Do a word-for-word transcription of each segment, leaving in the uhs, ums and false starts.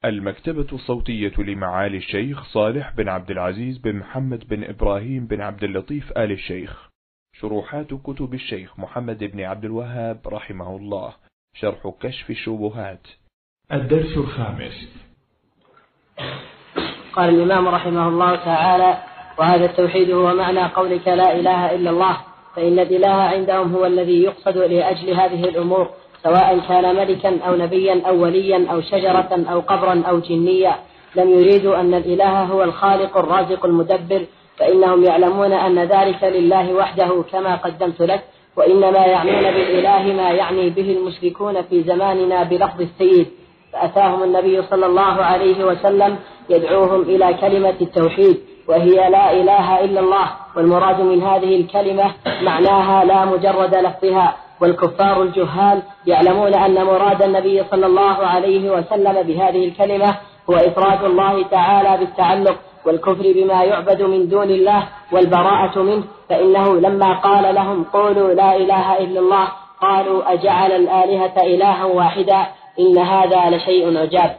المكتبة الصوتية لمعالي الشيخ صالح بن عبد العزيز بن محمد بن إبراهيم بن عبد اللطيف آل الشيخ. شروحات كتب الشيخ محمد بن عبد الوهاب رحمه الله. شرح كشف الشبهات. الدرس الخامس. قال الإمام رحمه الله تعالى: وهذا التوحيد هو معنى قولك لا إله إلا الله، فإن الإله عندهم هو الذي يقصد لأجل هذه الأمور، سواء كان ملكا أو نبيا أو وليا أو شجرة أو قبرا أو جنيا. لم يريدوا أن الإله هو الخالق الرازق المدبر، فإنهم يعلمون أن ذلك لله وحده كما قدمت لك، وإنما يعنون بالإله ما يعني به المشركون في زماننا بلفظ السيد. فأتاهم النبي صلى الله عليه وسلم يدعوهم إلى كلمة التوحيد، وهي لا إله إلا الله، والمراد من هذه الكلمة معناها لا مجرد لفظها. والكفار الجهال يعلمون أن مراد النبي صلى الله عليه وسلم بهذه الكلمة هو إفراد الله تعالى بالتعلق، والكفر بما يعبد من دون الله والبراءة منه، فإنه لما قال لهم قولوا لا إله إلا الله قالوا أجعل الآلهة إلها واحدا إن هذا لشيء عجاب.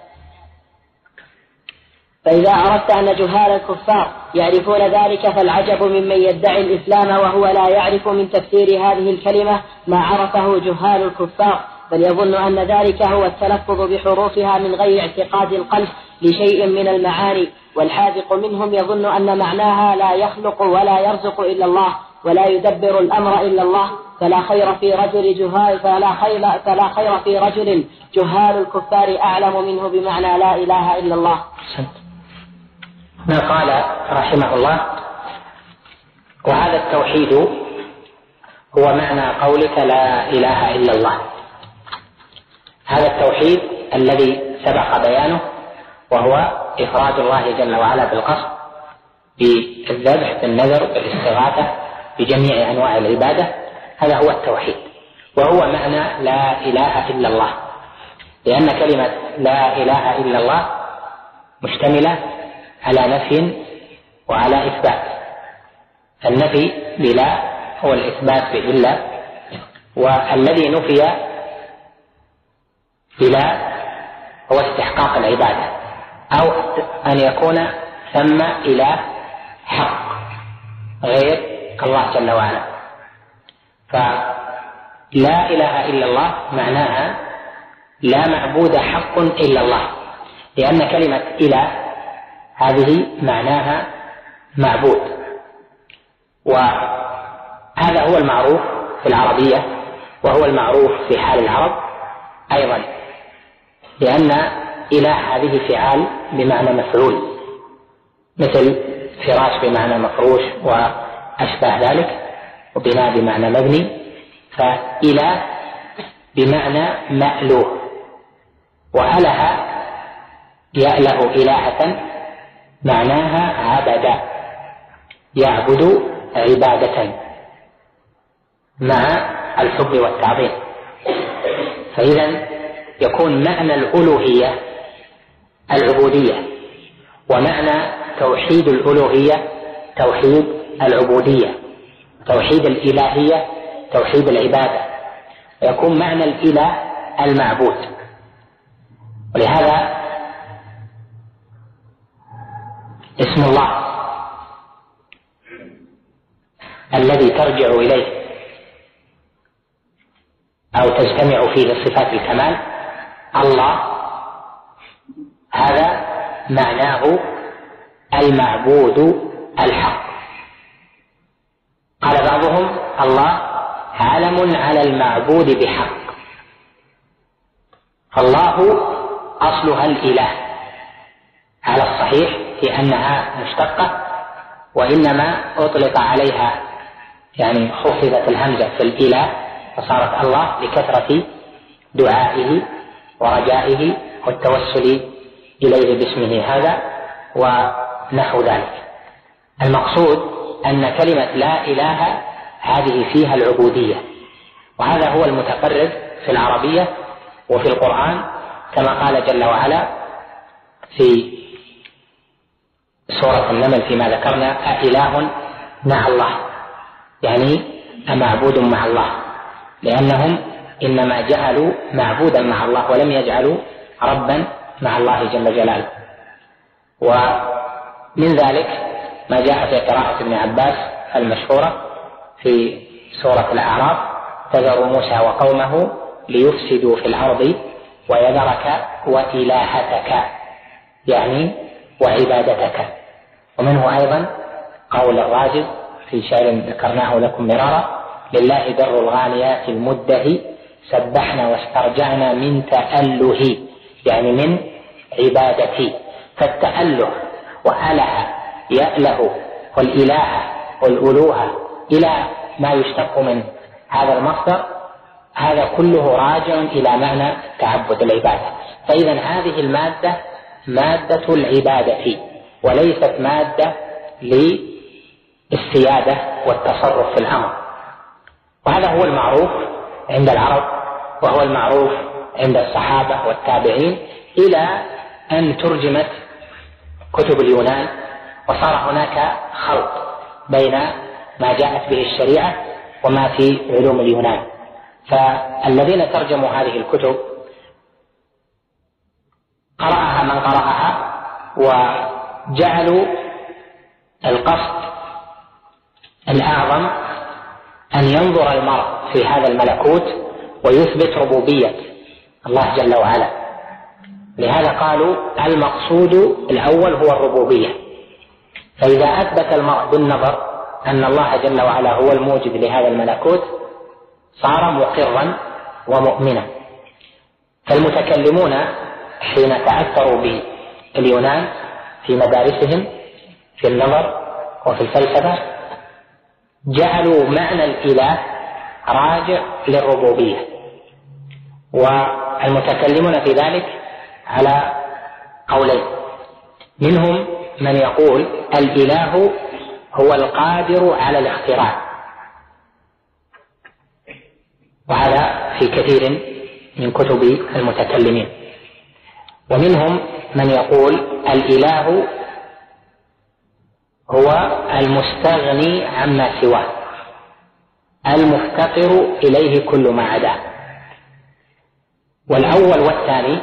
فإذا أردت أن جهال الكفار يعرفون ذلك فالعجب ممن يدعي الإسلام وهو لا يعرف من تفسير هذه الكلمة ما عرفه جهال الكفار، بل يظن أن ذلك هو التلفظ بحروفها من غير اعتقاد القلب لشيء من المعاني. والحاذق منهم يظن أن معناها لا يخلق ولا يرزق إلا الله ولا يدبر الأمر إلا الله، فلا خير في رجل جهال فلا خير, فلا خير في رجل جهال الكفار أعلم منه بمعنى لا إله إلا الله. ما قال رحمه الله: وهذا التوحيد هو معنى قولك لا إله إلا الله. هذا التوحيد الذي سبق بيانه، وهو إفراد الله جل وعلا بالقصد، بالذبح، بالنذر، بالاستغاثة، بجميع أنواع العبادة. هذا هو التوحيد، وهو معنى لا إله إلا الله، لأن كلمة لا إله إلا الله مشتملة على نفي وعلى إثبات. النفي بلا هو الإثبات بإلا، والذي نفي بلا هو استحقاق العبادة، أو أن يكون ثم إله حق غير الله جل وعلا. فلا إله إلا الله معناها لا معبود حق إلا الله، لأن كلمة إله هذه معناها معبود، وهذا هو المعروف في العربية، وهو المعروف في حال العرب أيضا، لأن إله هذه فعال بمعنى مفعول، مثل فراش بمعنى مفروش وأشبه ذلك، وبناء بمعنى مبني. فإله بمعنى مألوه، وأله يأله إلهة معناها عبد، يعبد عبادة مع الحب والتعظيم. فإذا يكون معنى الألوهية العبودية، ومعنى توحيد الألوهية توحيد العبودية، توحيد الإلهية توحيد العبادة، ويكون معنى الإله المعبود. ولهذا اسم الله الذي ترجع إليه أو تجتمع فيه صفات الكمال الله، هذا معناه المعبود الحق. قال بعضهم: الله عالم على المعبود بحق. فالله أصلها الإله على الصحيح في أنها مشتقة، وإنما أطلق عليها يعني خفضت الهمزة في الإله فصارت الله لكثرة دعائه ورجائه والتوسل إليه باسمه هذا ونحو ذلك. المقصود أن كلمة لا إله هذه فيها العبودية، وهذا هو المتقرر في العربية وفي القرآن، كما قال جل وعلا في سورة النمل فيما ذكرنا: أإله مع الله، يعني أمعبود مع الله، لأنهم إنما جعلوا معبودا مع الله ولم يجعلوا ربا مع الله جل جلاله. ومن ذلك ما جاء في قراءة ابن عباس المشهورة في سورة الأعراف: تذر موسى وقومه ليفسدوا في الأرض ويذرك وإلهتك، يعني وعبادتك. ومنه أيضا قول الرازي في شعر ذكرناه لكم مرارا: لله در الغاليات المده سبحنا واسترجعنا من تأله، يعني من عبادتي. فالتأله وأله يأله والإله والألوهة إلى ما يشتق من هذا المصدر، هذا كله راجع إلى معنى تعبد العبادة. فإذا هذه المادة مادة العبادة وليست مادة للسيادة والتصرف في الأمر. وهذا هو المعروف عند العرب، وهو المعروف عند الصحابة والتابعين، إلى أن ترجمت كتب اليونان وصار هناك خلط بين ما جاءت به الشريعة وما في علوم اليونان. فالذين ترجموا هذه الكتب قرأها من قرأها، وجعلوا القصد الأعظم أن ينظر المرء في هذا الملكوت ويثبت ربوبية الله جل وعلا. لهذا قالوا المقصود الأول هو الربوبية. فإذا أثبت المرء بالنظر أن الله جل وعلا هو الموجد لهذا الملكوت صار مقرا ومؤمنا. فالمتكلمون حين تأثروا باليونان في مدارسهم في النظر وفي الفلسفة جعلوا معنى الإله راجع للربوبية، والمتكلمون في ذلك على قولين: منهم من يقول الإله هو القادر على الاختراع، وهذا في كثير من كتب المتكلمين. ومنهم من يقول الإله هو المستغني عما سواه المفتقر إليه كل ما عداه. والأول والثاني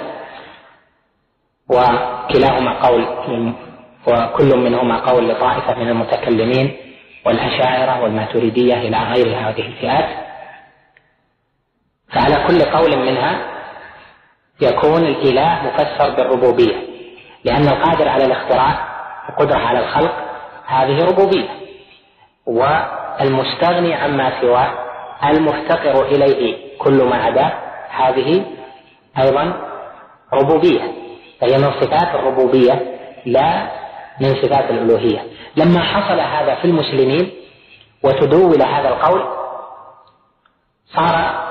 وكلاهما قول وكل منهما قول لطائفة من المتكلمين والأشاعرة والماتريدية إلى غير هذه الفئات. فعلى كل قول منها يكون الإله مفسر بالربوبية، لأن القادر على الاختراع وقدرة على الخلق هذه ربوبية، والمستغني عما سواه المفتقر إليه كل ما عداه هذه أيضا ربوبية، فهي من صفات الربوبية لا من صفات الألوهية. لما حصل هذا في المسلمين وتدول هذا القول صار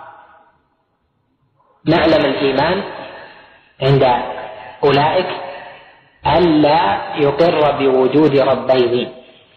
نعلم الإيمان عند أولئك ألا يقر بوجود ربين،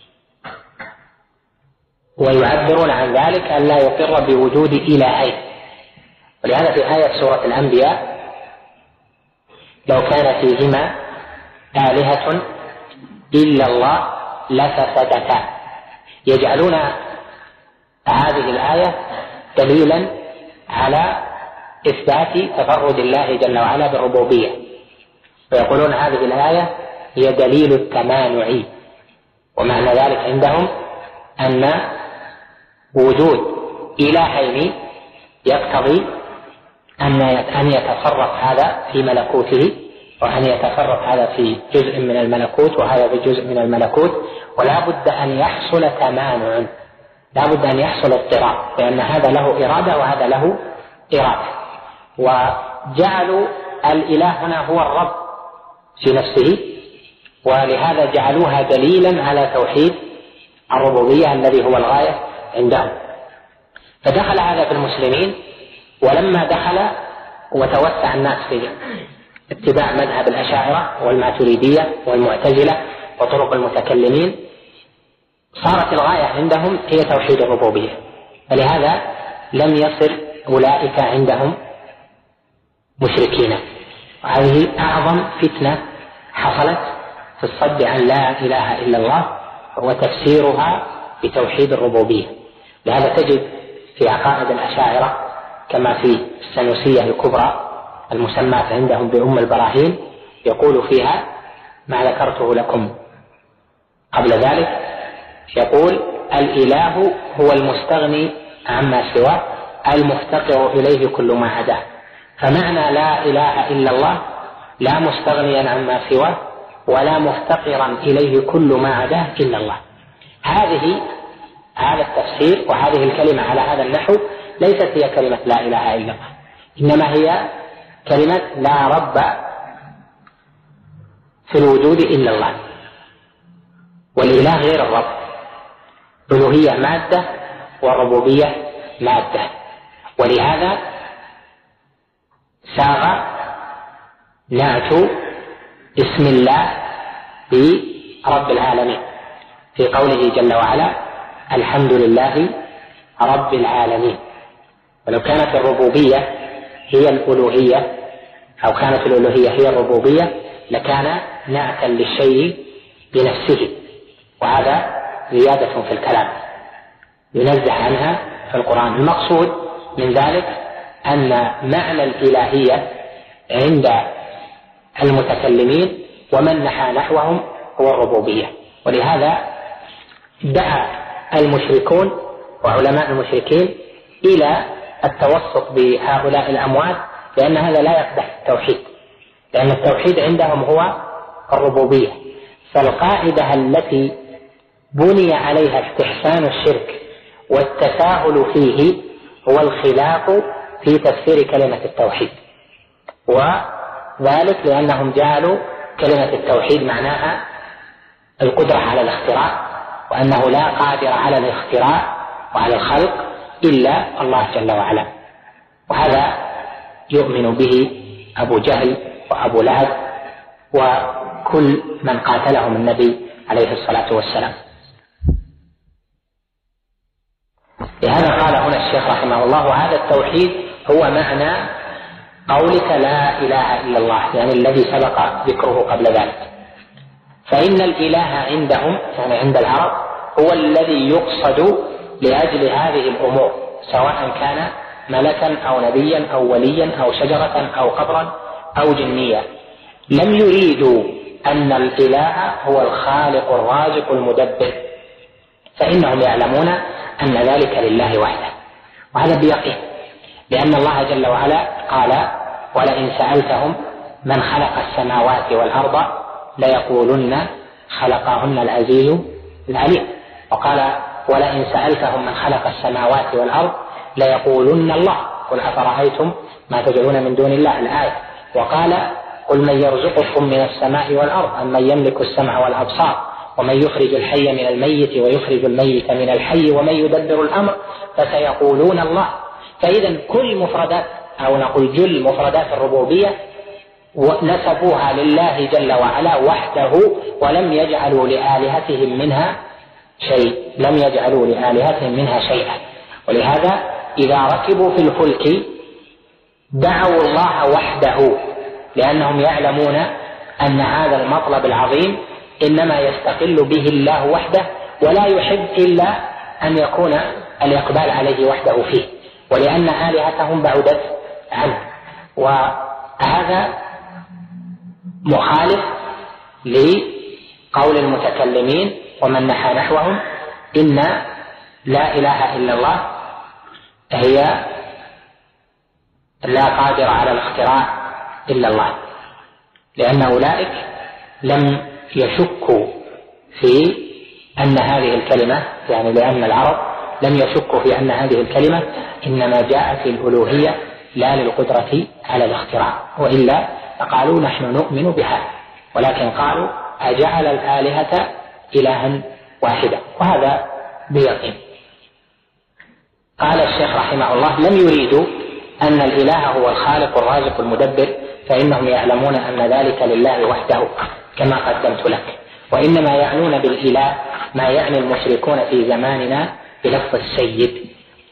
ويعبرون عن ذلك ألا يقر بوجود إلهين. ولهذا في آية سورة الأنبياء: لو كان فيهما آلهة إلا الله لفسدتا، يجعلون هذه الآية دليلا على إثبات تفرد الله جل وعلا بالربوبية، ويقولون هذه الآية هي دليل التمانع. ومعنى ذلك عندهم أن وجود إلهين يقتضي أن يتصرف هذا في ملكوته، وأن يتصرف هذا في جزء من الملكوت وهذا في جزء من الملكوت، ولا بد أن يحصل تمانع، لا بد أن يحصل اضطراب، لأن هذا له إرادة وهذا له إرادة. وجعلوا الإله هنا هو الرب في نفسه، ولهذا جعلوها دليلا على توحيد الربوبية الذي هو الغاية عندهم. فدخل هذا في المسلمين، ولما دخل وتوسع الناس في اتباع مذهب الأشاعرة والماتريدية والمعتزلة وطرق المتكلمين صارت الغاية عندهم هي توحيد الربوبية، فلهذا لم يصل أولئك عندهم مشركين. وهذه أعظم فتنة حصلت في الصد عن لا إله إلا الله وتفسيرها بتوحيد الربوبية. لهذا تجد في عقائد الأشاعرة كما في السنوسية الكبرى المسماة عندهم بأم البراهين يقول فيها ما ذكرته لكم قبل ذلك، يقول الإله هو المستغني عما سواه المفتقر إليه كل ما عداه. فمعنى لا إله إلا الله لا مستغنيا عما سواه ولا مفتقرا إليه كل ما عداه إلا الله. هذه هذا التفسير وهذه الكلمة على هذا النحو ليست هي كلمة لا إله إلا الله، إنما هي كلمة لا رب في الوجود إلا الله، والإله غير الرب، الألوهية مادة والربوبية مادة. ولهذا ساغ نعت اسم الله برب العالمين في قوله جل وعلا الحمد لله رب العالمين. ولو كانت الربوبية هي الألوهية أو كانت الألوهية هي الربوبية لكان نعتا للشيء بنفسه، وهذا زيادة في الكلام ينزه عنها في القرآن. المقصود من ذلك أن معنى الإلهية عند المتكلمين ومن نحى نحوهم هو الربوبية. ولهذا دعا المشركون وعلماء المشركين إلى التوسط بهؤلاء الأموات، لأن هذا لا يقدح التوحيد، لأن التوحيد عندهم هو الربوبية. فالقاعدة التي بني عليها استحسان الشرك والتساهل فيه هو الخلاف في تفسير كلمة التوحيد، وذلك لأنهم جعلوا كلمة التوحيد معناها القدرة على الاختراع، وأنه لا قادر على الاختراع وعلى الخلق إلا الله جل وعلا. وهذا يؤمن به أبو جهل وأبو لهب وكل من قاتلهم النبي عليه الصلاة والسلام. لهذا قال هنا الشيخ رحمه الله وهذا التوحيد هو معنى قولك لا إله إلا الله، يعني الذي سبق ذكره قبل ذلك. فإن الإله عندهم يعني عند العرب هو الذي يقصد لأجل هذه الأمور، سواء كان ملكا أو نبيا أو وليا أو شجرة أو قبرا أو جنيا. لم يريدوا أن الإله هو الخالق الرازق المدبر، فإنهم يعلمون أن ذلك لله وحده، وهذا بيقين، لأن الله جل وعلا قال ولئن سألتهم من خلق السماوات والأرض ليقولن خلقهن العزيز العليم. وقال ولئن سألتهم من خلق السماوات والأرض ليقولن الله قل أفرأيتم ما تدعون من دون الله الآية. وقال قل من يرزقكم من السماء والأرض أمن يملك السمع والأبصار ومن يخرج الحي من الميت ويخرج الميت من الحي ومن يدبر الأمر فسيقولون الله. فإذا كل مفردات أو نقول جل مفردات الربوبية نسبوها لله جل وعلا وحده، ولم يجعلوا لآلهتهم منها شيء لم يجعلوا لآلهتهم منها شيئا. ولهذا إذا ركبوا في الفلك دعوا الله وحده، لأنهم يعلمون أن هذا المطلب العظيم إنما يستقل به الله وحده، ولا يحب إلا أن يكون الإقبال عليه وحده فيه، ولأن آلهتهم بعدت عنه. وهذا مخالف لقول المتكلمين ومن نحى نحوهم إن لا إله إلا الله هي لا قادر على الاختراع إلا الله، لأن أولئك لم يشكوا في أن هذه الكلمة يعني لأن العرب لم يشكوا في أن هذه الكلمة إنما جاءت للألوهية لا للقدرة على الاختراع، وإلا فقالوا نحن نؤمن بها، ولكن قالوا أجعل الآلهة إلها واحدا، وهذا بيقين. قال الشيخ رحمه الله لم يريدوا أن الإله هو الخالق الرازق المدبر، فإنهم يعلمون أن ذلك لله وحده كما قدمت لك، وإنما يعنون بالإله ما يعني المشركون في زماننا بلفظ السيد.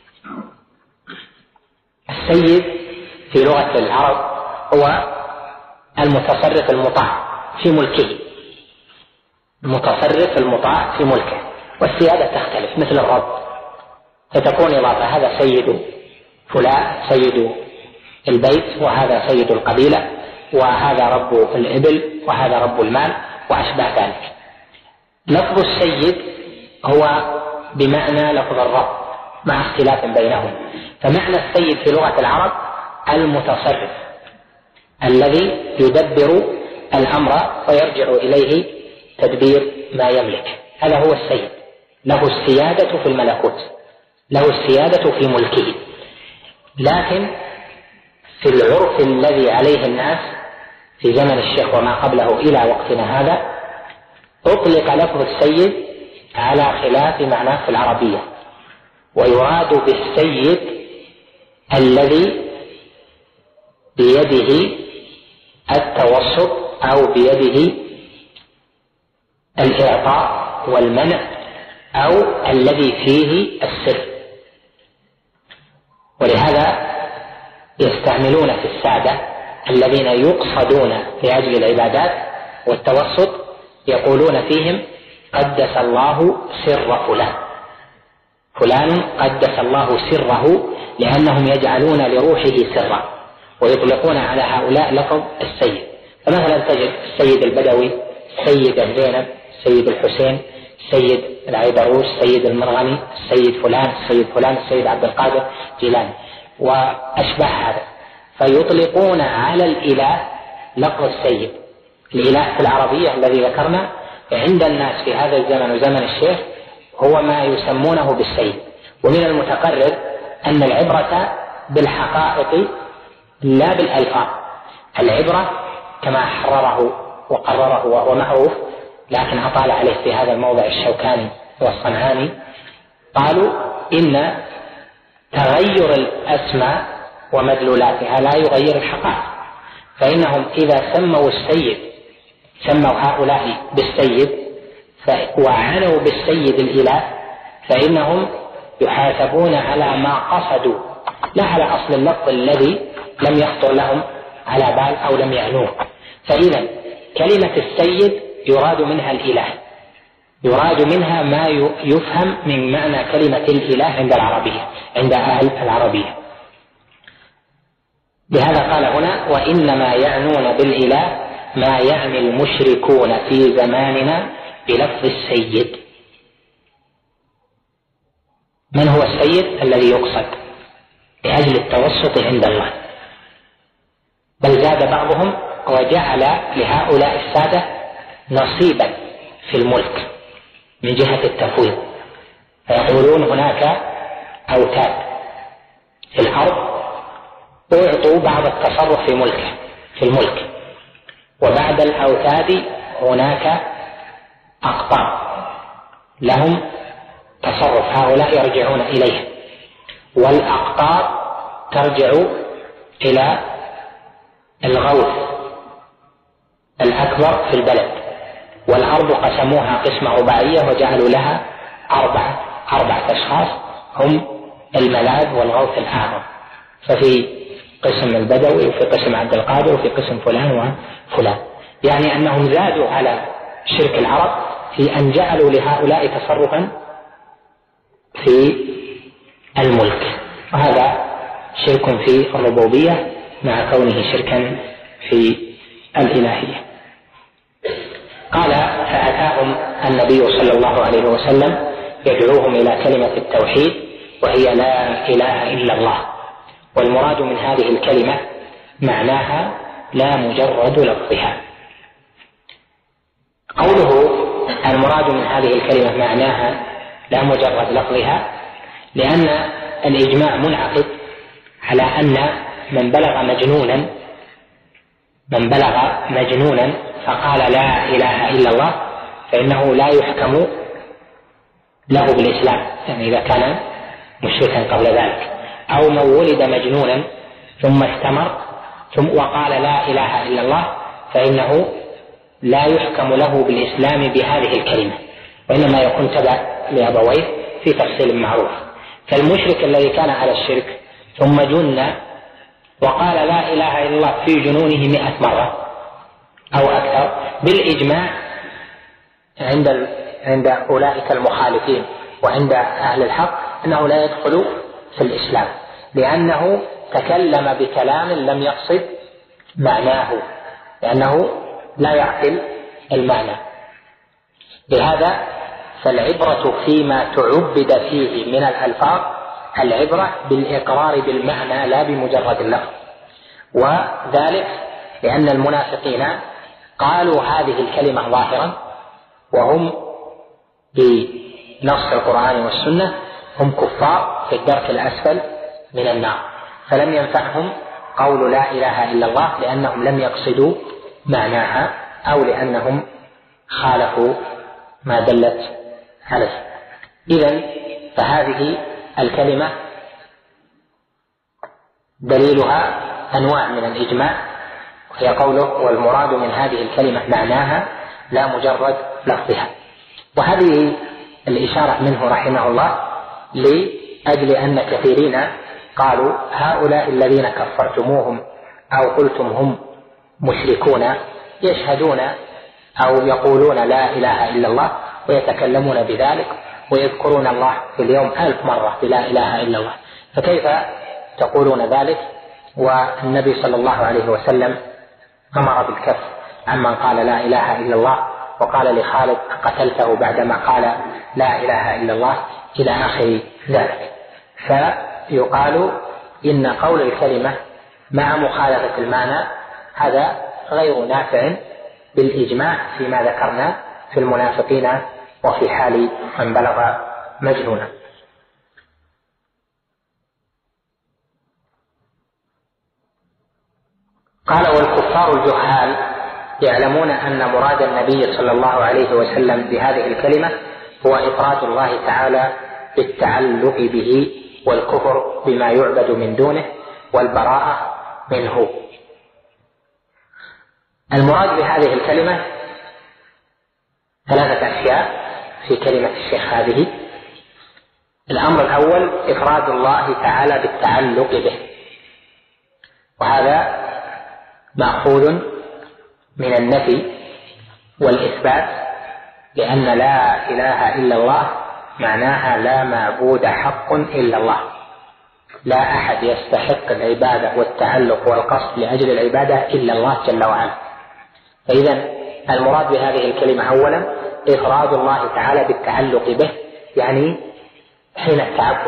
السيد في لغة العرب هو المتصرف المطاع في ملكه، المتصرف المطاع في ملكه، والسيادة تختلف مثل الرب فتكون إضافة هذا سيد فلان سيد البيت، وهذا سيد القبيلة، وهذا رب الإبل، وهذا رب المال، وأشبه ذلك. لفظ السيد هو بمعنى لفظ الرب مع اختلاف بينهم. فمعنى السيد في لغة العرب المتصرف الذي يدبر الأمر ويرجع إليه تدبير ما يملك، هذا هو السيد، له السيادة في الملكوت، له السيادة في ملكه. لكن في العرف الذي عليه الناس في زمن الشيخ وما قبله إلى وقتنا هذا أطلق لفظ السيد على خلاف معناه في العربية، ويراد بالسيد الذي بيده التوسط أو بيده الإعطاء والمنع أو الذي فيه السر. ولهذا يستعملون في السادة الذين يقصدون لأجل العبادات والتوسط يقولون فيهم قدس الله سر فلان، فلان قدس الله سره، لأنهم يجعلون لروحه سرا، ويطلقون على هؤلاء لفظ السيد. فمثلا تجد السيد البدوي، السيد الزينب، السيد الحسين، السيد العيدروس، السيد المرغني، السيد فلان، السيد فلان، السيد عبد القادر جيلاني وأشبه هذا. فيطلقون على الإله لفظ السيد. الإله في العربية الذي ذكرنا عند الناس في هذا الزمن وزمن الشيخ هو ما يسمونه بالسيد. ومن المتقرر أن العبرة بالحقائق لا بالألفاظ، العبرة كما حرره وقرره وهو معروف، لكن أطال عليه في هذا الموضع الشوكاني والصنعاني، قالوا إن تغير الأسماء ومدلولاتها لا يغير الحقائق، فإنهم إذا سموا السيد سموا هؤلاء بالسيد وعنوا بالسيد الإله، فإنهم يحاسبون على ما قصدوا لا على أصل اللفظ الذي لم يخطر لهم على بال أو لم يعنوه. فإذا كلمة السيد يراد منها الإله، يراد منها ما يفهم من معنى كلمة الإله عند العربية، عند أهل العربية. لهذا قال هنا وإنما يعنون بالإله ما يعني المشركون في زماننا بلفظ السيد. من هو السيد الذي يقصد لأجل التوسط عند الله؟ بل زاد بعضهم وجعل لهؤلاء السادة نصيبا في الملك من جهة التفويض، فيقولون هناك أوتاد في الأرض أعطوا بعض التصرف في ملكه في الملك، وبعد الأوتاد هناك أقطار لهم تصرف، هؤلاء يرجعون إليه، والأقطار ترجع إلى الغوث الأكبر في البلد. والأرض قسموها قسمة رباعية وجعلوا لها أربعة أربعة أشخاص هم الملاذ والغوث الأعظم، ففي قسم البدوي وفي قسم عبد القادر وفي قسم فلان وفلان. يعني أنهم زادوا على شرك العرب في أن جعلوا لهؤلاء تصرفا في الملك، وهذا شرك في الربوبية مع كونه شركا في الإلهية. قال فأتاهم النبي صلى الله عليه وسلم يدعوهم إلى كلمة التوحيد وهي لا إله إلا الله، والمراد من هذه الكلمة معناها لا مجرد لفظها. قوله المراد من هذه الكلمة معناها لا مجرد لفظها لأن الإجماع منعقد على أن من بلغ مجنونا من بلغ مجنونا فقال لا إله إلا الله فإنه لا يحكم له بالإسلام، يعني إذا كان مشركا قبل ذلك، أو من ولد مجنونا ثم استمر ثم وقال لا إله إلا الله فإنه لا يحكم له بالإسلام بهذه الكلمة، وإنما يكون تبع لأبويه في تفصيل معروف. فالمشرك الذي كان على الشرك ثم جن وقال لا إله إلا الله في جنونه مئة مرة أو أكثر بالإجماع عند عند أولئك المخالفين وعند أهل الحق أنه لا يدخل في الإسلام، لأنه تكلم بكلام لم يقصد معناه، لأنه لا يعقل المعنى. لهذا فالعبرة فيما تعبد فيه من الألفاظ العبرة بالإقرار بالمعنى لا بمجرد اللفظ. وذلك لأن المنافقين قالوا هذه الكلمة ظاهرا وهم بنص القرآن والسنة هم كفار في الدرك الأسفل من النار، فلم ينفعهم قول لا إله إلا الله لأنهم لم يقصدوا معناها أو لأنهم خالفوا ما دلت عليه. إذن فهذه الكلمة دليلها أنواع من الإجماع، وهي قوله والمراد من هذه الكلمة معناها لا مجرد لفظها. وهذه الإشارة منه رحمه الله لأجل أن كثيرين قالوا هؤلاء الذين كفرتموهم أو قلتم هم مشركون يشهدون أو يقولون لا إله إلا الله ويتكلمون بذلك ويذكرون الله في اليوم ألف مرة بلا إله إلا الله، فكيف تقولون ذلك والنبي صلى الله عليه وسلم أمر بالكف عمن قال لا إله إلا الله، وقال لخالد قتلته بعدما قال لا إله إلا الله إلى آخر ذلك. فيقال إن قول الكلمة مع مخالفة المعنى هذا غير نافع بالإجماع فيما ذكرنا في المنافقين وفي حال من بلغ مجنونا. قال والكفار الجهال يعلمون أن مراد النبي صلى الله عليه وسلم بهذه الكلمة هو إفراد الله تعالى بالتعلق به والكفر بما يعبد من دونه والبراءة منه. المراد بهذه الكلمة ثلاثة أشياء في كلمة الشيخ هذه. الأمر الأول إفراد الله تعالى بالتعلق به، وهذا مأخوذ من النفي والإثبات، لأن لا إله إلا الله معناها لا معبود حق إلا الله، لا أحد يستحق العبادة والتعلق والقصد لأجل العبادة إلا الله جل وعلا. فإذا المراد بهذه الكلمة أولا إفراد الله تعالى بالتعلق به، يعني حين التعبد.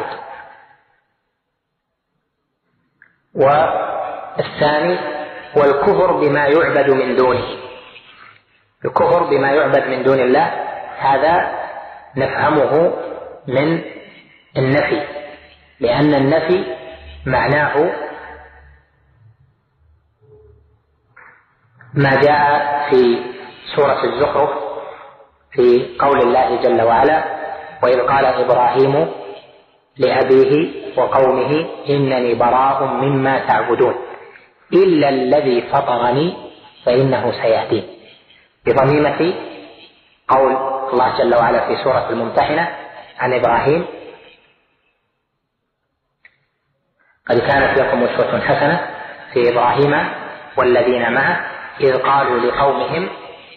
والثاني والكفر بما يعبد من دونه. الكفر بما يعبد من دون الله هذا نفهمه من النفي، لأن النفي معناه ما جاء في سورة الزخرف في قول الله جل وعلا وإذ قال إبراهيم لأبيه وقومه إنني براء مما تعبدون إلا الذي فطرني فإنه سيهدين، بضميمة قول الله جل وعلا في سورة الممتحنة عن إبراهيم قد كانت لكم أسوة حسنة في إبراهيم والذين معه إذ قالوا لقومهم،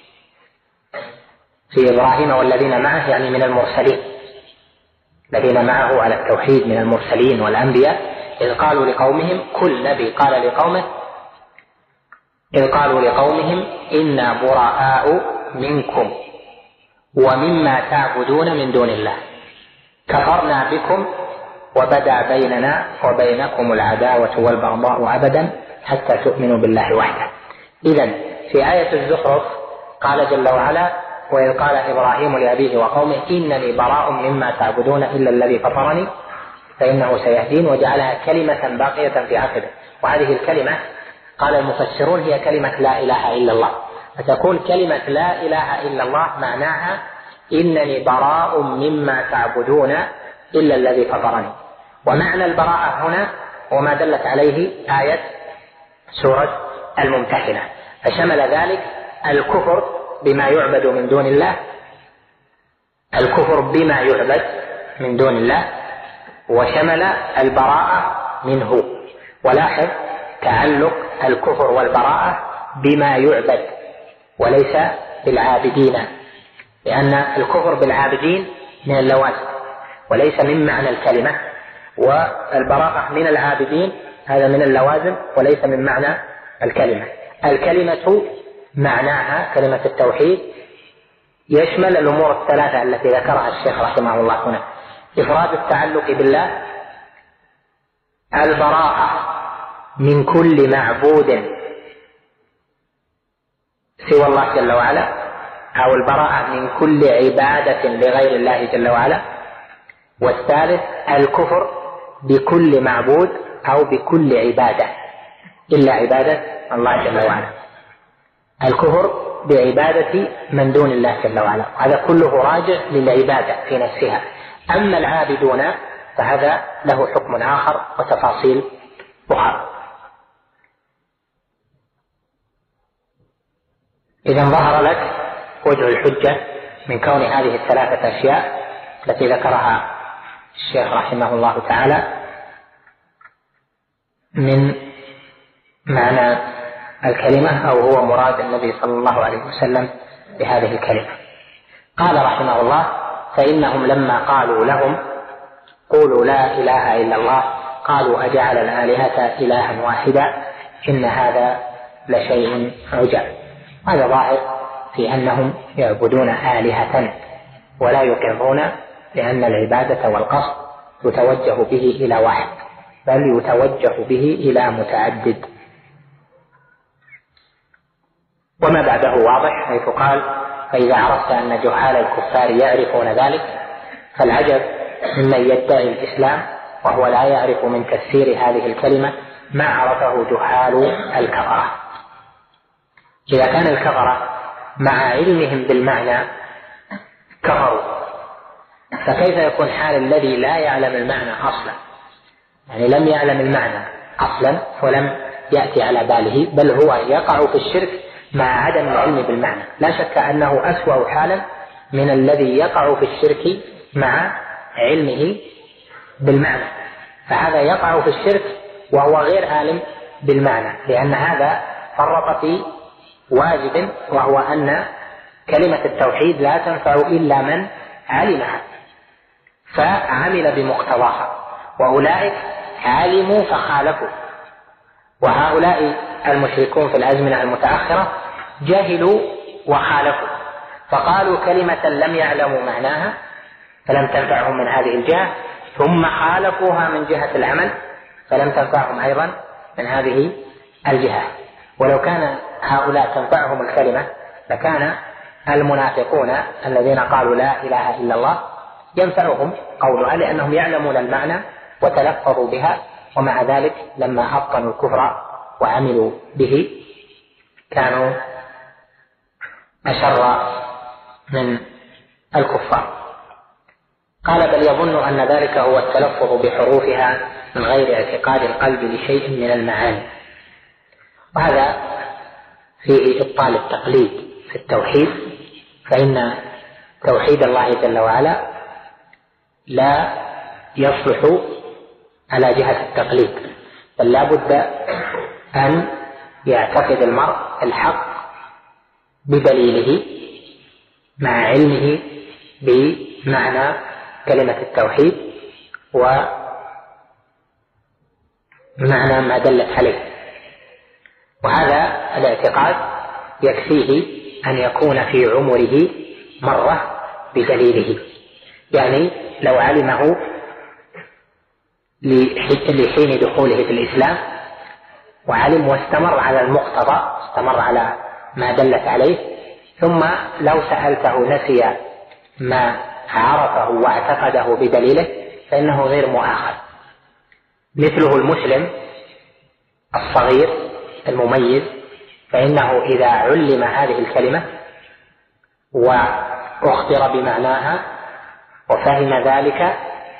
في إبراهيم والذين معه يعني من المرسلين الذين معه على التوحيد من المرسلين والأنبياء، إذ قالوا لقومهم، كل نبي قال لقومه إذ قالوا لقومهم إنا براء منكم ومما تعبدون من دون الله كفرنا بكم وبدا بيننا وبينكم العداوة والبغضاء أبدا حتى تؤمنوا بالله وحده. إذن في آية الزخرف قال جل وعلا وإذ قال إبراهيم لأبيه وقومه إنني براء مما تعبدون إلا الذي فطرني فإنه سيهدين، وجعلها كلمة باقية في عقبه. وهذه الكلمة قال المفسرون هي كلمة لا إله إلا الله، فتكون كلمة لا إله إلا الله معناها إنني براء مما تعبدون إلا الذي فطرني. ومعنى البراءة هنا وما دلت عليه آية سورة الممتحنة، فشمل ذلك الكفر بما يعبد من دون الله، الكفر بما يعبد من دون الله، وشمل البراءة منه. ولاحظ تعلق الكفر والبراءة بما يعبد وليس بالعابدين، لأن الكفر بالعابدين من اللوازم وليس من معنى الكلمة، والبراءة من العابدين هذا من اللوازم وليس من معنى الكلمة. الكلمة معناها كلمة التوحيد يشمل الأمور الثلاثة التي ذكرها الشيخ رحمه الله هنا: إفراد التعلق بالله، البراءة من كل معبود سوى الله جل وعلا، أو البراءة من كل عبادة لغير الله جل وعلا، والثالث الكفر بكل معبود أو بكل عبادة إلا عبادة الله جل وعلا، الكفر بعبادة من دون الله جل وعلا، هذا كله راجع للعبادة في نفسها. أما العابدون فهذا له حكم آخر وتفاصيل أخرى. إذا ظهر لك وجه الحجة من كون هذه الثلاثة أشياء التي ذكرها الشيخ رحمه الله تعالى من معنى الكلمة، أو هو مراد النبي صلى الله عليه وسلم بهذه الكلمة. قال رحمه الله: فإنهم لما قالوا لهم قولوا لا إله إلا الله قالوا أجعل الآلهة إلها واحدا إن هذا لشيء عجاب. هذا ظاهر في أنهم يعبدون آلهة ولا يقرون لأن العبادة والقصد يتوجه به إلى واحد، بل يتوجه به إلى متعدد. وما بعده واضح، حيث قال: فإذا عرفت أن جهال الكفار يعرفون ذلك فالعجب ممن يدعي الإسلام وهو لا يعرف من تفسير هذه الكلمة ما عرفه جهال الكفرة. إذا كان الكفرة مع علمهم بالمعنى كفروا، فكيف يكون حال الذي لا يعلم المعنى أصلا؟ يعني لم يعلم المعنى أصلا ولم يأتي على باله، بل هو يقع في الشرك مع عدم العلم بالمعنى. لا شك أنه أسوأ حالا من الذي يقع في الشرك مع علمه بالمعنى، فهذا يقع في الشرك وهو غير عالم بالمعنى، لأن هذا فرط في واجب، وهو أن كلمة التوحيد لا تنفع إلا من علمها فعمل بمقتضاها، وأولئك علموا فخالفوا. وهؤلاء المشركون في الأزمنة المتأخرة جهلوا وخالفوا، فقالوا كلمة لم يعلموا معناها فلم تنفعهم من هذه الجهة، ثم خالفوها من جهة العمل فلم تنفعهم أيضا من هذه الجهة. ولو كان هؤلاء تنفعهم الكلمة لكان المنافقون الذين قالوا لا إله إلا الله ينفعهم قولها، لأنهم يعلمون المعنى وتلفظوا بها، ومع ذلك لما أبطنوا الكفر وعملوا به كانوا أشر من الكفار. قال: بل يظن أن ذلك هو التلفظ بحروفها من غير اعتقاد القلب لشيء من المعاني. وهذا فيه إبطال التقليد في التوحيد، فإن توحيد الله جل وعلا لا يصلح على جهة التقليد، بل لا بد أن يعتقد المرء الحق بدليله مع علمه بمعنى كلمة التوحيد ومعنى ما دلت عليه. وهذا الاعتقاد يكفيه أن يكون في عمره مرة بدليله، يعني لو علمه لحين دخوله في الإسلام وعلم واستمر على المقتضى، استمر على ما دلت عليه، ثم لو سألته نسي ما عرفه واعتقده بدليله فإنه غير مؤاخذ. مثله المسلم الصغير المميز، فإنه إذا علم هذه الكلمة وأخبر بمعناها وفهم ذلك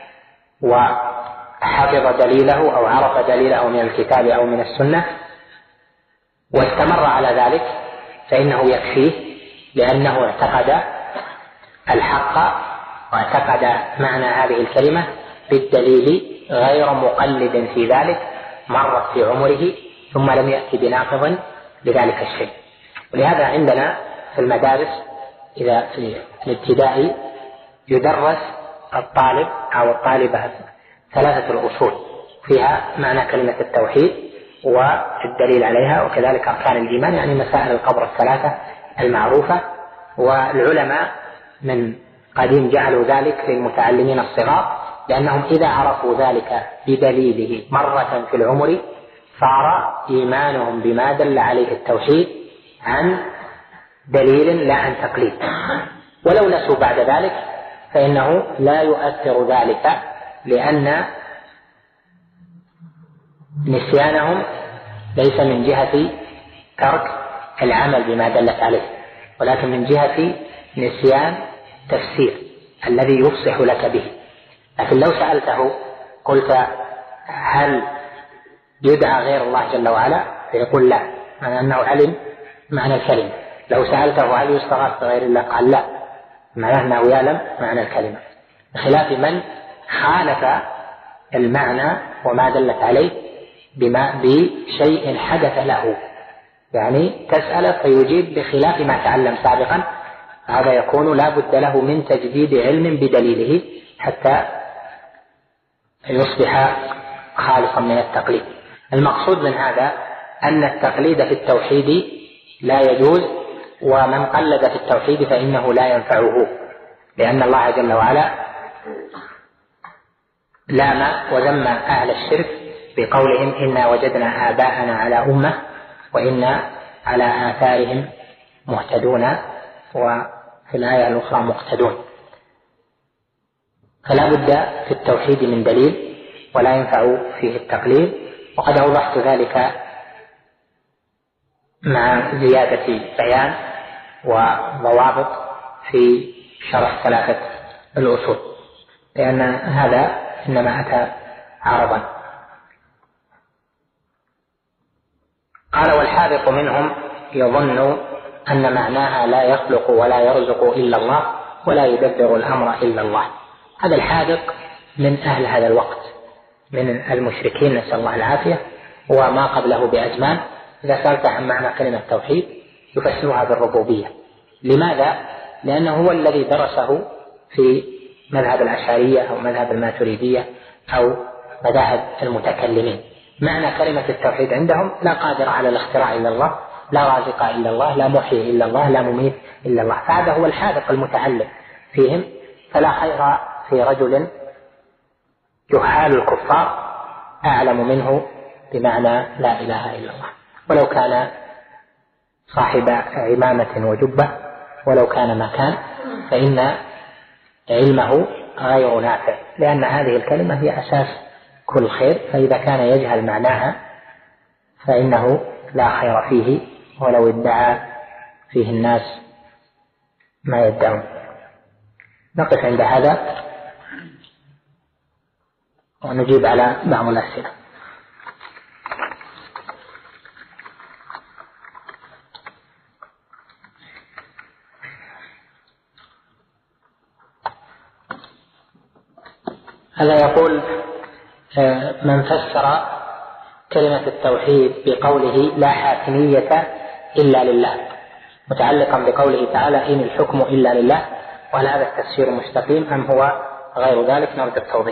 وحفظ دليله أو عرف دليله من الكتاب أو من السنة واستمر على ذلك فإنه يكفيه، لأنه اعتقد الحق واعتقد معنى هذه الكلمة بالدليل غير مقلد في ذلك، مرت في عمره ثم لم يأتي بناقض لذلك الشيء. ولهذا عندنا في المدارس إذا في الابتدائي يدرس الطالب أو الطالبة ثلاثة الأصول، فيها معنى كلمة التوحيد والدليل عليها، وكذلك أركان الإيمان يعني مسائل القبر الثلاثة المعروفة. والعلماء من قديم جعلوا ذلك للمتعلمين الصغار، لأنهم إذا عرفوا ذلك بدليله مرة في العمر صار إيمانهم بما دل عليه التوحيد عن دليل لا عن تقليد. ولو نسوا بعد ذلك فإنه لا يؤثر ذلك، لأن نسيانهم ليس من جهة ترك العمل بما دلت عليه، ولكن من جهة نسيان تفسير الذي يفصح لك به. لكن لو سألته قلت هل يدعى غير الله جل وعلا فيقول لا، معنى أنه علم معنى الكلمة. لو سألته هل يستغاث بغير الله قال لا، معنى أنه يعلم معنى الكلمة، بخلاف من خالف المعنى وما دلت عليه بما بشيء حدث له، يعني تسأل فيجيب بخلاف ما تعلم سابقا، هذا يكون لا بد له من تجديد علم بدليله حتى يصبح خالصا من التقليد. المقصود من هذا أن التقليد في التوحيد لا يجوز، ومن قلد في التوحيد فإنه لا ينفعه، لأن الله جل وعلا لام وذم أهل الشرك بقولهم إنا وجدنا آباءنا على أمة وإنا على آثارهم مهتدون، وفي الآية الأخرى مقتدون. فلا بد في التوحيد من دليل ولا ينفع فيه التقليد، وقد أوضحت ذلك مع زيادة بيان وضوابط في شرح ثلاثة الأصول، لأن هذا إنما أتى عرضا. قال والحاذق منهم يظن أن معناها لا يخلق ولا يرزق إلا الله ولا يدبر الأمر إلا الله. هذا الحاذق من أهل هذا الوقت من المشركين نسأل الله العافية وما قبله بأزمان. إذا سألت عن معنى كلمة التوحيد يفسرها بالربوبية. لماذا؟ لأنه هو الذي درسه في مذهب الأشعرية أو مذهب الماتريدية أو مذاهب المتكلمين. معنى كلمة التوحيد عندهم لا قادر على الاختراع إلا الله، لا رازق إلا الله، لا محيي إلا الله، لا مميت إلا الله. فهذا هو الحاذق المتعلق فيهم. فلا خير في رجل جهال الكفار أعلم منه بمعنى لا إله إلا الله، ولو كان صاحب عمامة وجبة، ولو كان ما كان، فإن علمه غير نافع، لأن هذه الكلمة هي أساس كل خير. فإذا كان يجهل معناها فإنه لا خير فيه ولو ادعى فيه الناس ما يدعون. نقف عند هذا ونجيب على بعض الأسئلة. هذا يقول من فسر كلمة التوحيد بقوله لا حاكمية إلا لله متعلقا بقوله تعالى إن الحكم إلا لله، وهل هذا التفسير مستقيم أم هو غير ذلك؟ نرجو التوضيح.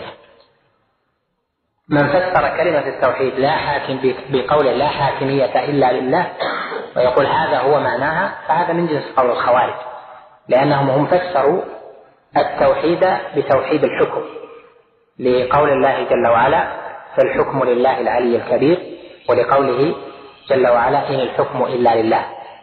من فسر كلمة التوحيد لا حاكم بقوله لا حاكمية إلا لله ويقول هذا هو معناها، فهذا من جنس قول الخوارج، لأنهم هم فسروا التوحيد بتوحيد الحكم لقول الله جل وعلا فالحكم لله العلي الكبير، ولقوله جل وعلا إن الحكم إلا لله.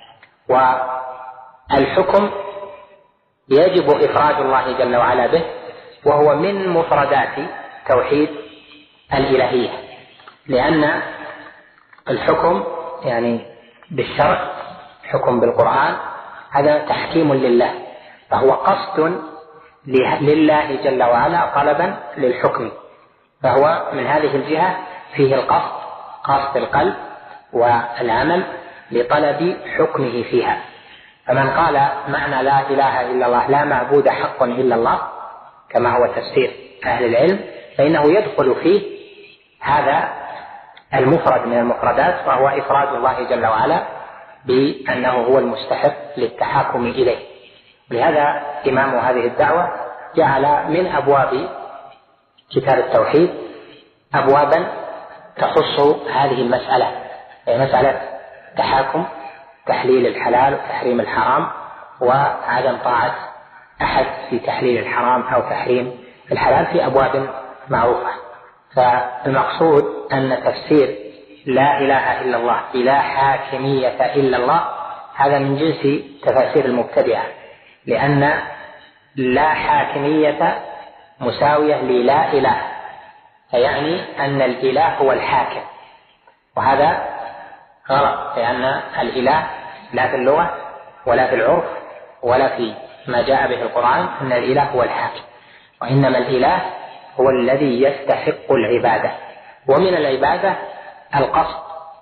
والحكم يجب إفراد الله جل وعلا به، وهو من مفردات توحيد الإلهية، لأن الحكم يعني بالشرع، حكم بالقرآن، هذا تحكيم لله، فهو قصد لله جل وعلا طلبا للحكم، فهو من هذه الجهة فيه القصد، قصد القلب والعمل لطلب حكمه فيها. فمن قال معنى لا إله إلا الله لا معبود حق إلا الله كما هو تفسير أهل العلم، فإنه يدخل فيه هذا المفرد من المفردات، وهو إفراد الله جل وعلا بأنه هو المستحق للتحاكم إليه. لهذا إمام هذه الدعوة جعل من أبواب كتاب التوحيد أبوابا تخص هذه المسألة، هي مسألة تحاكم تحليل الحلال وتحريم الحرام وعدم طاعة أحد في تحليل الحرام أو تحريم الحلال في أبواب معروفة. فالمقصود أن تفسير لا إله إلا الله لا حاكمية إلا الله هذا من جنس تفاسير المبتدعة، لأن لا حاكمية مساوية للا إله، فيعني أن الإله هو الحاكم، وهذا غلط، لأن الإله لا في اللغة ولا في العرف ولا في ما جاء به القرآن أن الإله هو الحاكم، وإنما الإله هو الذي يستحق العبادة. ومن العبادة القصد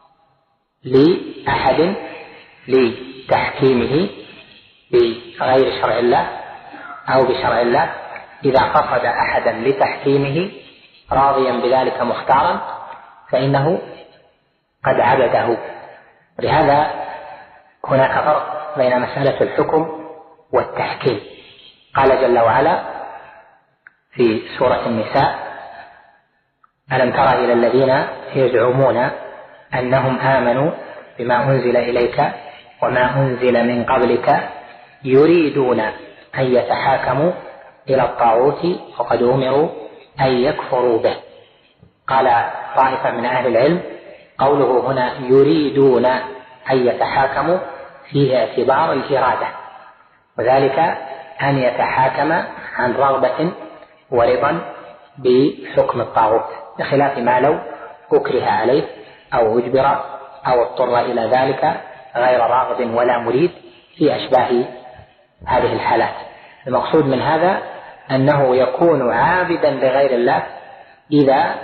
لأحد لتحكيمه بغير شرع الله أو بشرع الله، إذا قصد أحدا لتحكيمه راضيا بذلك مختارا فإنه قد عبده. لهذا هناك فرق بين مسألة الحكم والتحكيم. قال جل وعلا في سورة النساء: ألم تر إلى الذين يزعمون أنهم آمنوا بما أنزل إليك وما أنزل من قبلك يريدون أن يتحاكموا إلى الطاغوت وقد أمروا أن يكفروا به. قال طائفة من أهل العلم: قوله هنا يريدون أن يتحاكموا فيه اعتبار الإرادة، وذلك أن يتحاكم عن رغبة ورضا بحكم الطاغوت، بخلاف ما لو أكره عليه أو أجبر أو اضطر إلى ذلك غير راغب ولا مريد في أشباه هذه الحالات. المقصود من هذا أنه يكون عابدا لغير الله إذا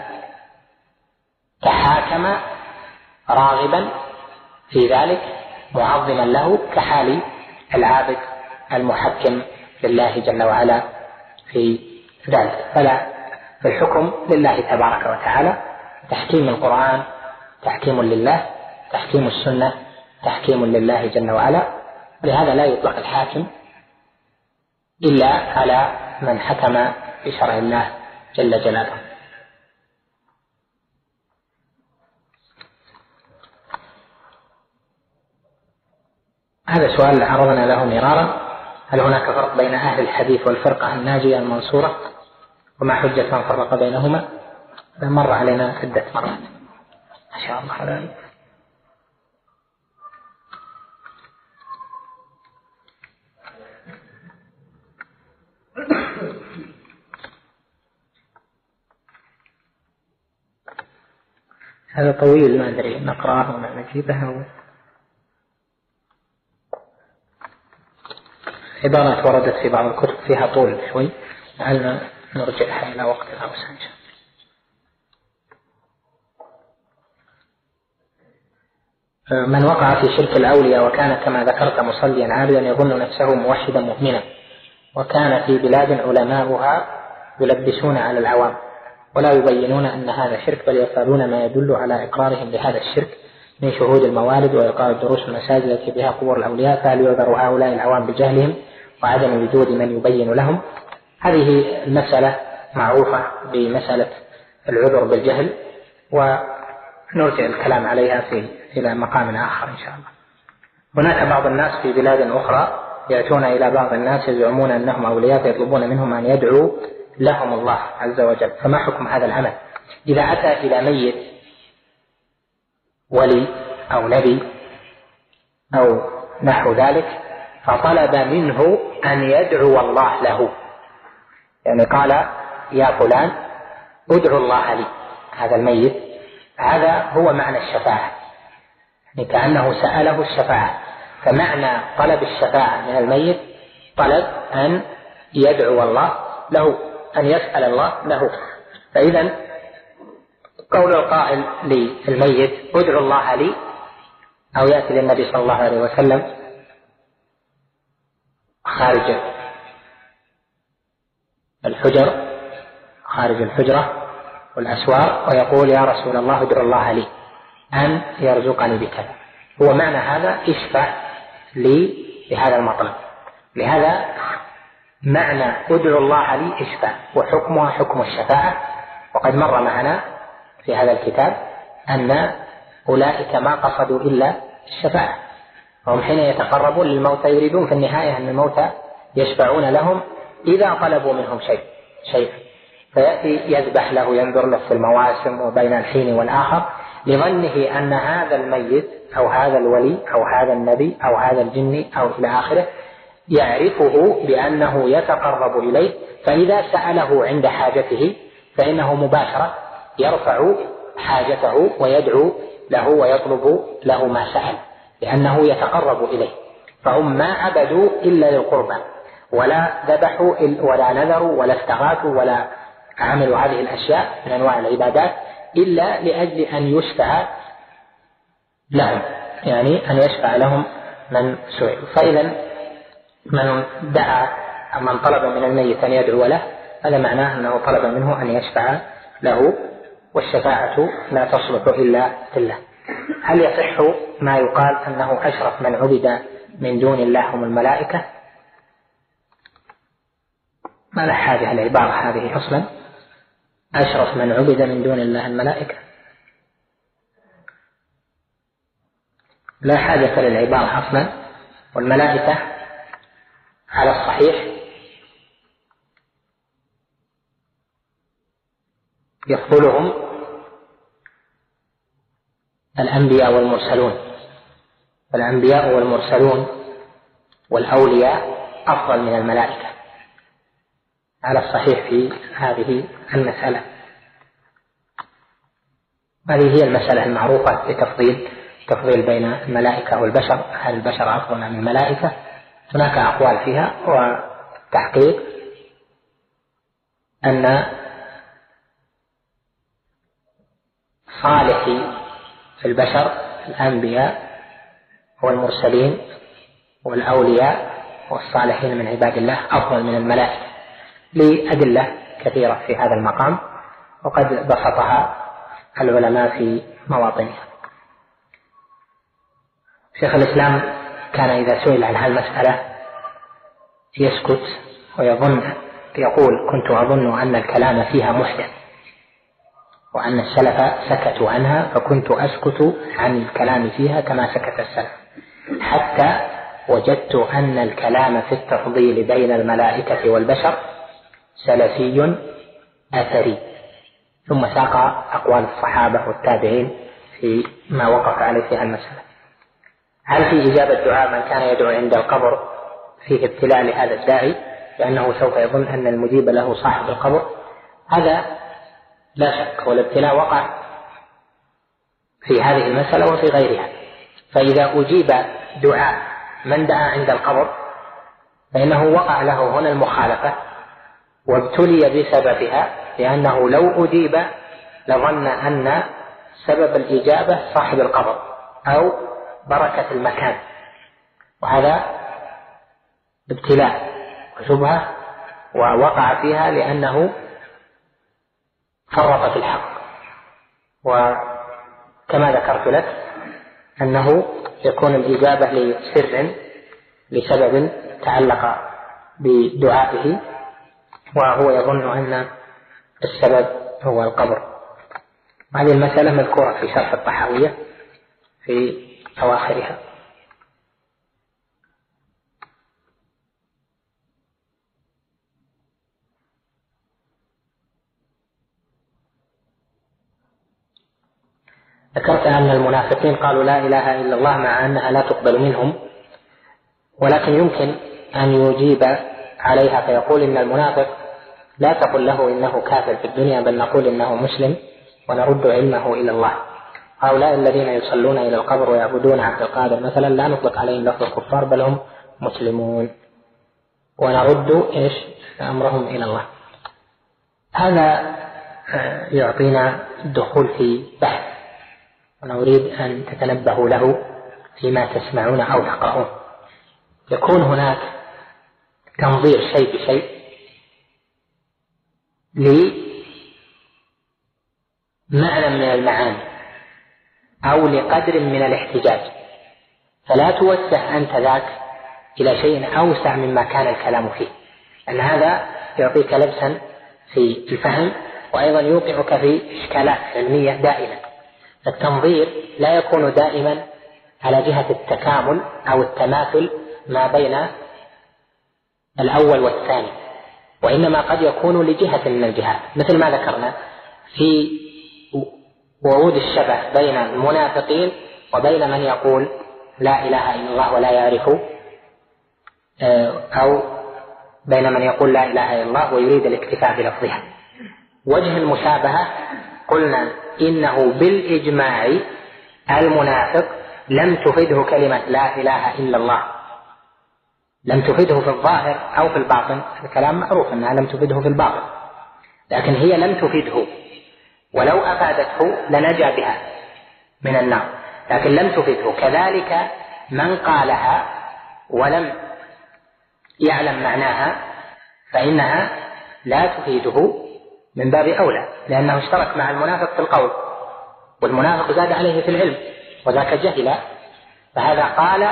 تحاكم راغبا في ذلك معظما له، كحال العابد المحكم لله جل وعلا في ذلك. فلا في الحكم لله تبارك وتعالى، تحكيم القرآن تحكيم لله، تحكيم السنة تحكيم لله جل وعلا. لهذا لا يطلق الحاكم إلا على من حكم بشرع الله جل جلاله. هذا سؤال عرضنا له مرارا: هل هناك فرق بين أهل الحديث والفرقة الناجية المنصورة؟ وما حجة من فرق بينهما؟ مر علينا عدة مرات ما شاء الله عليك. هذا طويل ما أدري نقرأه وما نجيبه. عبارات وردت في بعض الكتب فيها طول شوي، لعلنا نرجعها إلى وقت أوسع إن شاء الله. من وقع في شرك الأولياء وكان كما ذكرت مصليا عابدا يظن نفسه موحدا مؤمنا، وكان في بلاد علماؤها يلبسون على العوام ولا يبينون أن هذا شرك، بل يفعلون ما يدل على إقرارهم بهذا الشرك من شهود الموالد وإقام الدروس المساجد التي بها قبور الأولياء، فهل يعذر هؤلاء العوام بجهلهم وعدم وجود من يبين لهم؟ هذه المسألة معروفة بمسألة العذر بالجهل، ونرجع الكلام عليها في إلى مقام آخر إن شاء الله. هناك بعض الناس في بلاد أخرى يأتون إلى بعض الناس يزعمون أنهم أولياء فيطلبون منهم أن يدعوا لهم الله عز وجل، فما حكم هذا العمل؟ إذا أتى إلى ميت ولي أو نبي أو نحو ذلك فطلب منه أن يدعو الله له، يعني قال يا فلان ادعو الله لي، هذا الميت، هذا هو معنى الشفاعة، يعني كأنه سأله الشفاعة. فمعنى طلب الشفاعة من الميت طلب أن يدعو الله له، أن يسأل الله له. فإذا قول القائل للميت ادعو الله لي، أو يأتي للنبي صلى الله عليه وسلم خارج الحجر خارج الحجرة والأسوار ويقول يا رسول الله ادعو الله لي أن يرزقني بكذا، هو معنى هذا اشفع لي بهذا المطلب. لهذا معنى ادعو الله لي اشفع، وحكمها حكم الشفاعة، وقد مر معنا في هذا الكتاب أن أولئك ما قصدوا إلا الشفاعة، وهم حين يتقربون للموتى يريدون في النهاية أن الموتى يشفعون لهم إذا طلبوا منهم شيء شيء فيأتي يذبح له، ينظر له في المواسم وبين الحين والآخر، لظنه أن هذا الميت أو هذا الولي أو هذا النبي أو هذا الجني أو إلى آخره يعرفه بأنه يتقرب إليه، فإذا سأله عند حاجته فإنه مباشرة يرفع حاجته ويدعو له ويطلب له ما سأل، لأنه يتقرب إليه. فهم ما عبدوا إلا للقربى، ولا ذبحوا ولا نذروا ولا استغاثوا ولا عملوا هذه الأشياء من أنواع العبادات إلا لأجل أن يشفع لهم، يعني أن يشفع لهم من سئل. فإذا من دعا أو من طلب من الميت أن يدعو له هذا معناه أنه طلب منه أن يشفع له، والشفاعة لا تصلح إلا لله. هل يصح ما يقال أنه أشرف من عبد من دون الله هم الملائكة؟ ما لا حاجة العبارة هذه أصلا، أشرف من عبد من دون الله الملائكة، لا حاجة للعبارة أصلا. والملائكة على الصحيح يفضلهم الأنبياء والمرسلون، الأنبياء والمرسلون والأولياء أفضل من الملائكة على الصحيح في هذه المسألة. هذه هي المسألة المعروفة بتفضيل تفضيل بين الملائكة والبشر، هل البشر أفضل من الملائكة؟ هناك أقوال فيها، وتحقيق أن صالحي البشر الأنبياء والمرسلين والأولياء والصالحين من عباد الله أفضل من الملائكة لأدلة كثيرة في هذا المقام، وقد بسطها العلماء في مواطنها. شيخ الإسلام كان إذا سئل عن هالمسألة يسكت ويظن يقول: كنت أظن أن الكلام فيها محدث وأن السلف سكتوا عنها، فكنت أسكت عن الكلام فيها كما سكت السلف، حتى وجدت أن الكلام في التفضيل بين الملائكة والبشر سلفي أثري. ثم ساق أقوال الصحابة والتابعين في ما وقف عليه في المسألة. هل في إجابة دعاء من كان يدعو عند القبر فيه ابتلاء لهذا الداعي لأنه سوف يظن أن المجيب له صاحب القبر؟ هذا لا شك، والابتلاء وقع في هذه المسألة وفي غيرها. فإذا أجيب دعاء من دعا عند القبر فإنه وقع له هنا المخالفة وابتلي بسببها، لأنه لو أجيب لظن أن سبب الإجابة صاحب القبر أو بركة المكان، وهذا ابتلاء وشبهة ووقع فيها لأنه فرط في الحق. وكما ذكرت لك أنه يكون الإجابة لسر لسبب تعلق بدعائه، وهو يظن أن السبب هو القبر. هذه المسألة مذكورة في شرح الطحاوية في أواخرها. ذكرت أن المنافقين قالوا لا إله إلا الله مع أنها لا تقبل منهم، ولكن يمكن أن يجيب عليها فيقول إن المنافق لا تقل له إنه كافر في الدنيا، بل نقول إنه مسلم ونرد علمه إلى الله. هؤلاء الذين يصلون إلى القبر ويعبدون عبد القادر مثلا لا نطلق عليهم لفظ الكفار بل هم مسلمون، ونرد إيش أمرهم إلى الله. هذا يعطينا الدخول في بحث، ونريد أن تتنبهوا له فيما تسمعون أو تقرؤون. يكون هناك تنظير شيء بشيء لمعنى من المعاني أو لقدر من الاحتجاج، فلا توسع أنت ذاك إلى شيء أوسع مما كان الكلام فيه، أن هذا يعطيك لبسا في الفهم وأيضا يوقعك في إشكالات علمية دائما. التنظير لا يكون دائما على جهة التكامل أو التماثل ما بين الأول والثاني، وإنما قد يكون لجهة من الجهات، مثل ما ذكرنا في ورود الشبه بين المنافقين وبين من يقول لا إله إلا الله ولا يعرف، أو بين من يقول لا إله إلا الله ويريد الاكتفاء بلفظها. وجه المشابهة قلنا إنه بالإجماع المنافق لم تفده كلمة لا إله إلا الله، لم تفده في الظاهر أو في الباطن، الكلام معروف أنها لم تفده في الباطن، لكن هي لم تفده، ولو أفادته لنجا بها من النار، لكن لم تفده. كذلك من قالها ولم يعلم معناها فإنها لا تفيده من باب أولى، لأنه اشترك مع المنافق في القول، والمنافق زاد عليه في العلم وذاك جهل، فهذا قال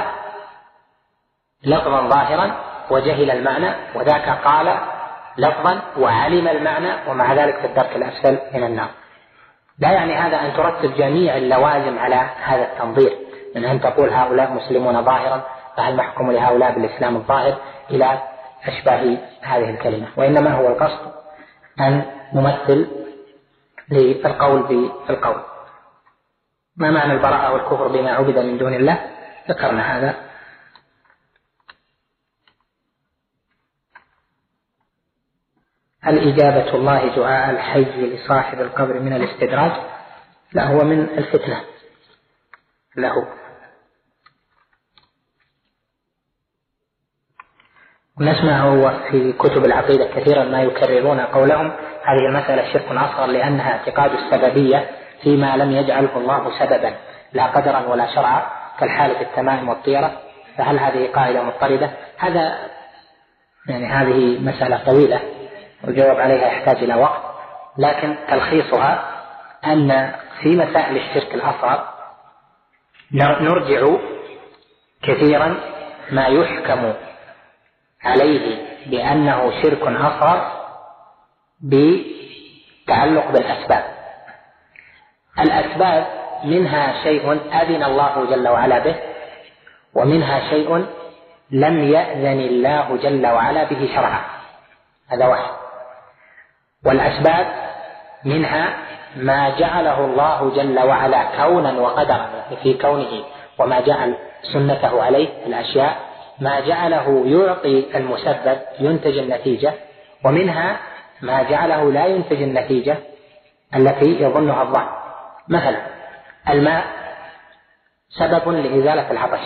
لفظا ظاهرا وجهل المعنى، وذاك قال لفظا وعلم المعنى ومع ذلك في الدرك الأسفل من النار. لا يعني هذا أن ترتب جميع اللوازم على هذا التنظير، من أن تقول هؤلاء مسلمون ظاهرا فهل نحكم لهؤلاء بالإسلام الظاهر إلى أشباه هذه الكلمة، وإنما هو القصد أن نمثل للقول بالقول. ما معنى البراءة والكفر بما عبد من دون الله؟ ذكرنا هذا. هل إجابة الله دعاء الحي لصاحب القبر من الاستدراج؟ لا، هو من الفتنة له. نسمع في كتب العقيدة كثيرا ما يكررون قولهم هذه المسألة شرك أصغر لأنها اعتقاد السببية فيما لم يجعله الله سببا لا قدرا ولا شرعا كالحالة التمائم والطيرة، فهل هذه قاعدة مضطردة؟ هذا يعني هذه مسألة طويلة والجواب عليها يحتاج إلى وقت، لكن تلخيصها أن في مسائل الشرك الأصغر نرجع كثيرا ما يحكم عليه بأنه شرك أصغر بتعلق بالأسباب. الأسباب منها شيء أذن الله جل وعلا به، ومنها شيء لم يأذن الله جل وعلا به شرعا، هذا واحد. والأسباب منها ما جعله الله جل وعلا كونا وقدرا في كونه وما جعل سنته عليه الأشياء، ما جعله يعطي المسبب ينتج النتيجة، ومنها ما جعله لا ينتج النتيجة التي يظنها الظن. مثلا الماء سبب لإزالة العطش،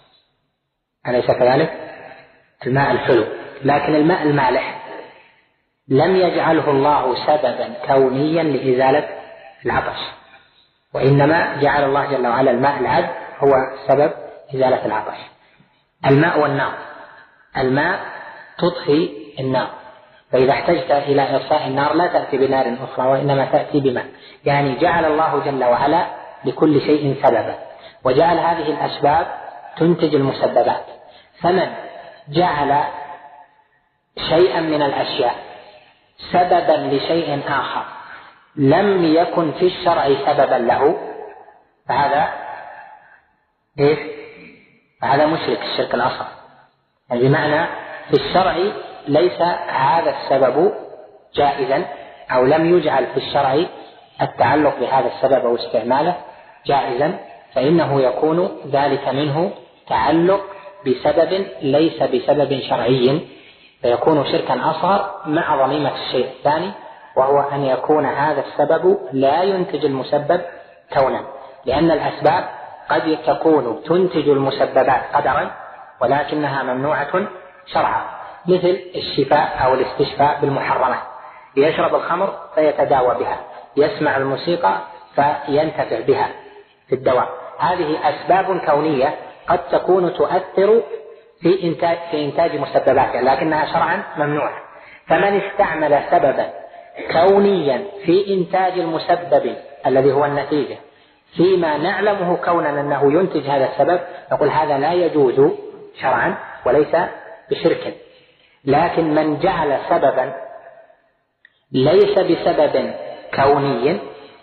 أليس كذلك؟ الماء الحلو، لكن الماء المالح لم يجعله الله سببا كونيا لإزالة العطش، وإنما جعل الله جل وعلا الماء العذب هو سبب إزالة العطش. الماء والنار، الماء تطفي النار، فإذا احتجت إلى إطفاء النار لا تأتي بنار أخرى وإنما تأتي بماء، يعني جعل الله جل وعلا لكل شيء سببا، وجعل هذه الأسباب تنتج المسببات. فمن جعل شيئا من الأشياء سببا لشيء آخر لم يكن في الشرع سببا له فهذا إيش؟ فهذا مشرك الشرك الأصغر، يعني بمعنى في الشرع ليس هذا السبب جائزا، أو لم يجعل في الشرع التعلق بهذا السبب أو استعماله جائزا، فإنه يكون ذلك منه تعلق بسبب ليس بسبب شرعي، فيكون شركا أصغر مع ضميمة الشيء الثاني، وهو أن يكون هذا السبب لا ينتج المسبب كونا، لأن الأسباب قد تكون تنتج المسببات قدرا ولكنها ممنوعة شرعا، مثل الشفاء أو الاستشفاء بالمحرمات، يشرب الخمر فيتداوى بها، يسمع الموسيقى فينتفع بها في الدواء. هذه أسباب كونية قد تكون تؤثر في إنتاج, في إنتاج مسبباتها، لكنها شرعا ممنوعة. فمن استعمل سببا كونيا في إنتاج المسبب الذي هو النتيجة فيما نعلمه كونا أنه ينتج هذا السبب، نقول هذا لا يجوز شرعا وليس بشرك. لكن من جعل سببا ليس بسبب كوني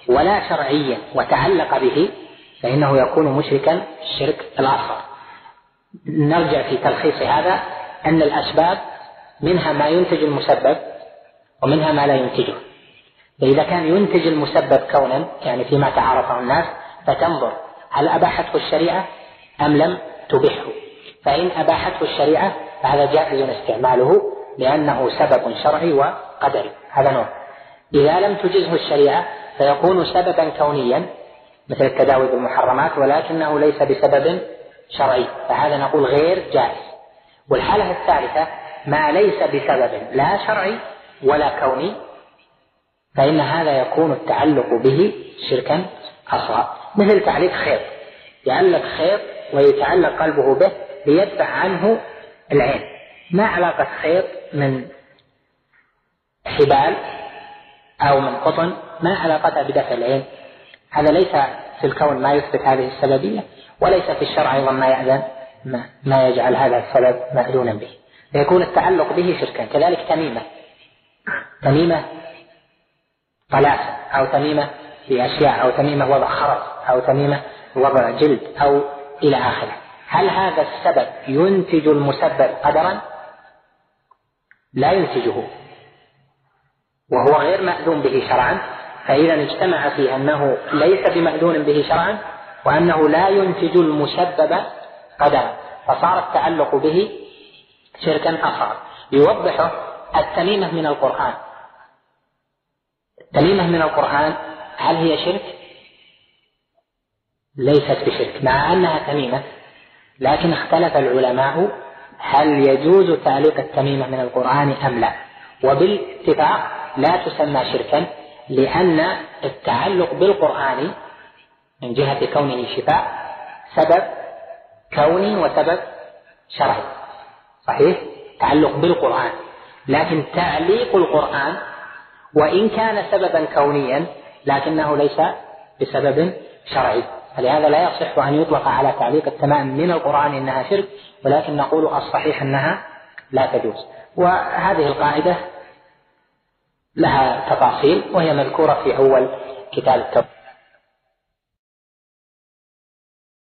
ولا شرعيا وتعلق به فإنه يكون مشركا الشرك الأصغر. نرجع في تلخيص هذا أن الأسباب منها ما ينتج المسبب ومنها ما لا ينتجه. فإذا كان ينتج المسبب كونا يعني فيما تعارفه الناس فتنظر هل أباحته الشريعة أم لم تبحه، فإن أباحته الشريعة فهذا جائز استعماله لأنه سبب شرعي وقدري، هذا نوع. إذا لم تجزه الشريعة فيكون سببا كونيا مثل التداوي بالمحرمات ولكنه ليس بسبب شرعي، فهذا نقول غير جائز. والحالة الثالثة ما ليس بسبب لا شرعي ولا كوني فإن هذا يكون التعلق به شركا أصغر، مثل تعليق خيط، يعلق خيط ويتعلق قلبه به ليدفع عنه العين. ما علاقة خيط من حبال أو من قطن ما علاقتها بدفع العين؟ هذا ليس في الكون ما يثبت هذه السببية، وليس في الشرع أيضا ما يأذن ما, ما يجعل هذا السبب مأذونا به، فيكون التعلق به شركا. كذلك تميمة تميمة طلاسة أو تميمة بأشياء أو تميمة وضع خرز أو تميمة وضع جلد أو إلى آخره، هل هذا السبب ينتج المسبب قدرا؟ لا ينتجه وهو غير مأذون به شرعا، فإذا اجتمع في أنه ليس بمأذون به شرعا وأنه لا ينتج المسبب قدرا، فصار التعلق به شركا أصغر. يوضحه التميمة من القرآن. التميمة من القرآن هل هي شرك؟ ليست بشرك مع أنها تميمة، لكن اختلف العلماء هل يجوز تعليق التميمة من القرآن أم لا، وبالاتفاق لا تسمى شركا لأن التعلق بالقرآن من جهة كونه شفاء سبب كوني وسبب شرعي، صحيح؟ تعلق بالقرآن، لكن تعليق القرآن وإن كان سببا كونيا لكنه ليس بسبب شرعي، فلهذا لا يصح أن يطلق على تعليق التمائم من القرآن إنها شرك، ولكن نقول الصحيح أنها لا تجوز. وهذه القاعدة لها تفاصيل وهي مذكورة في أول كتاب التوحيد.